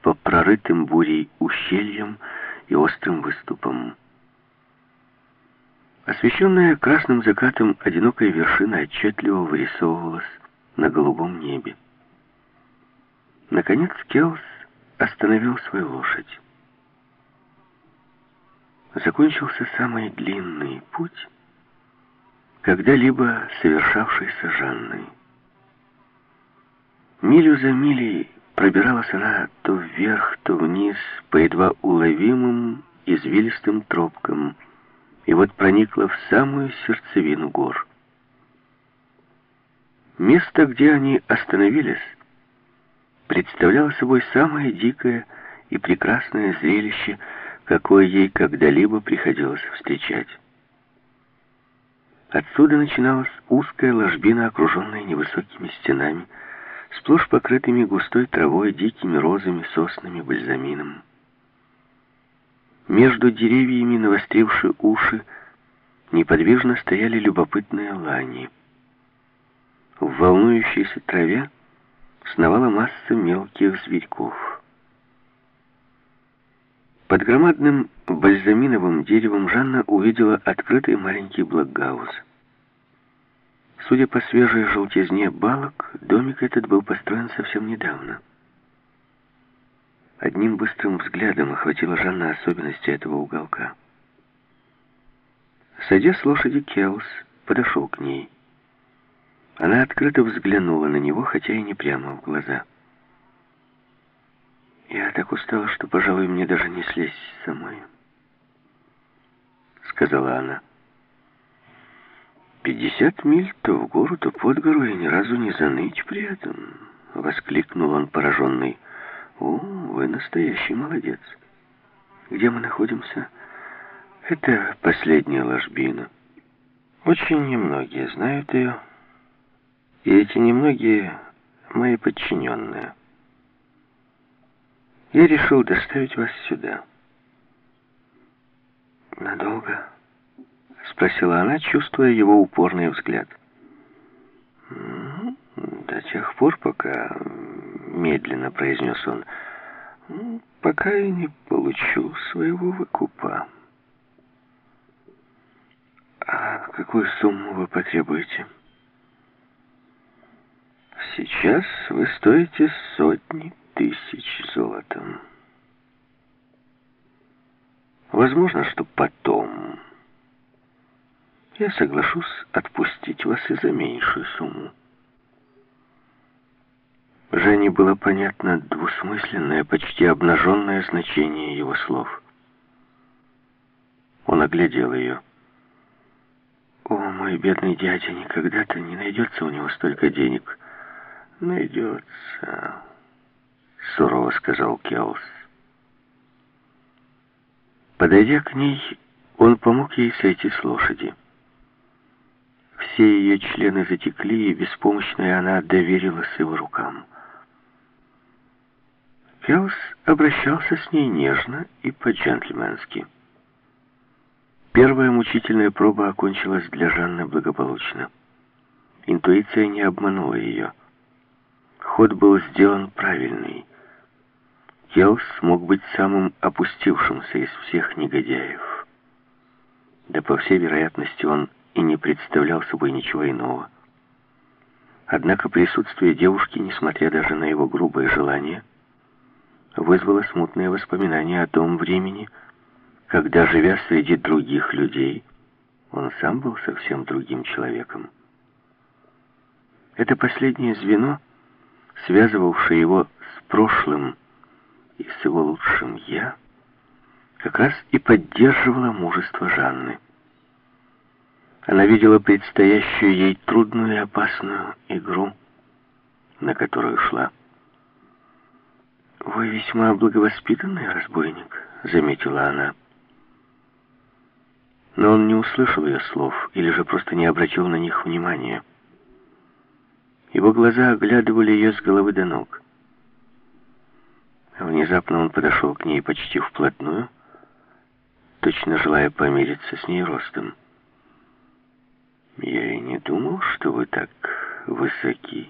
по прорытым бурей ущельям и острым выступам. Освещенная красным закатом, одинокая вершина отчетливо вырисовывалась на голубом небе. Наконец Келс остановил свою лошадь. Закончился самый длинный путь, когда-либо совершавшийся Жанной. Милю за милей пробиралась она то вверх, то вниз, по едва уловимым извилистым тропкам, и вот проникла в самую сердцевину гор. Место, где они остановились, представляло собой самое дикое и прекрасное зрелище, какое ей когда-либо приходилось встречать. Отсюда начиналась узкая ложбина, окруженная невысокими стенами, сплошь покрытыми густой травой, дикими розами, соснами, бальзамином. Между деревьями, навостривши уши, неподвижно стояли любопытные лани. В волнующейся траве сновала масса мелких зверьков. Под громадным бальзаминовым деревом Жанна увидела открытый маленький блокгаус. Судя по свежей желтизне балок, домик этот был построен совсем недавно. Одним быстрым взглядом охватила Жанна особенности этого уголка. Сойдя с лошади, Келс подошел к ней. Она открыто взглянула на него, хотя и не прямо в глаза. «Я так устала, что, пожалуй, мне даже не слезть самой», — сказала она. 50 миль то в гору, то под гору, и ни разу не заныть при этом», — воскликнул он, пораженный. «О, вы настоящий молодец. Где мы находимся?» «Это последняя ложбина. Очень немногие знают ее, и эти немногие мои подчиненные. Я решил доставить вас сюда». «Надолго?» — спросила она, чувствуя его упорный взгляд. «До тех пор, пока...» — медленно произнес он. «Пока я не получу своего выкупа». «А какую сумму вы потребуете?» «Сейчас вы стоите 100 000 золотом. Возможно, что потом я соглашусь отпустить вас и за меньшую сумму». Жене было понятно двусмысленное, почти обнаженное значение его слов. Он оглядел ее. «О, мой бедный дядя, никогда-то не найдется у него столько денег». «Найдется», — сурово сказал Келс. Подойдя к ней, он помог ей сойти с лошади. Все ее члены затекли, и беспомощная она доверилась его рукам. Келс обращался с ней нежно и по-джентльменски. Первая мучительная проба окончилась для Жанны благополучно. Интуиция не обманула ее. Ход был сделан правильный. Келс мог быть самым опустившимся из всех негодяев. Да, по всей вероятности, он и не представлял собой ничего иного. Однако присутствие девушки, несмотря даже на его грубое желание, вызвало смутные воспоминания о том времени, когда, живя среди других людей, он сам был совсем другим человеком. Это последнее звено, связывавшее его с прошлым и с его лучшим «я», как раз и поддерживало мужество Жанны. Она видела предстоящую ей трудную и опасную игру, на которую шла. «Вы весьма благовоспитанный разбойник», — заметила она. Но он не услышал ее слов, или же просто не обратил на них внимания. Его глаза оглядывали ее с головы до ног. Внезапно он подошел к ней почти вплотную, точно желая помириться с ней ростом. «Я и не думал, что вы так высоки»,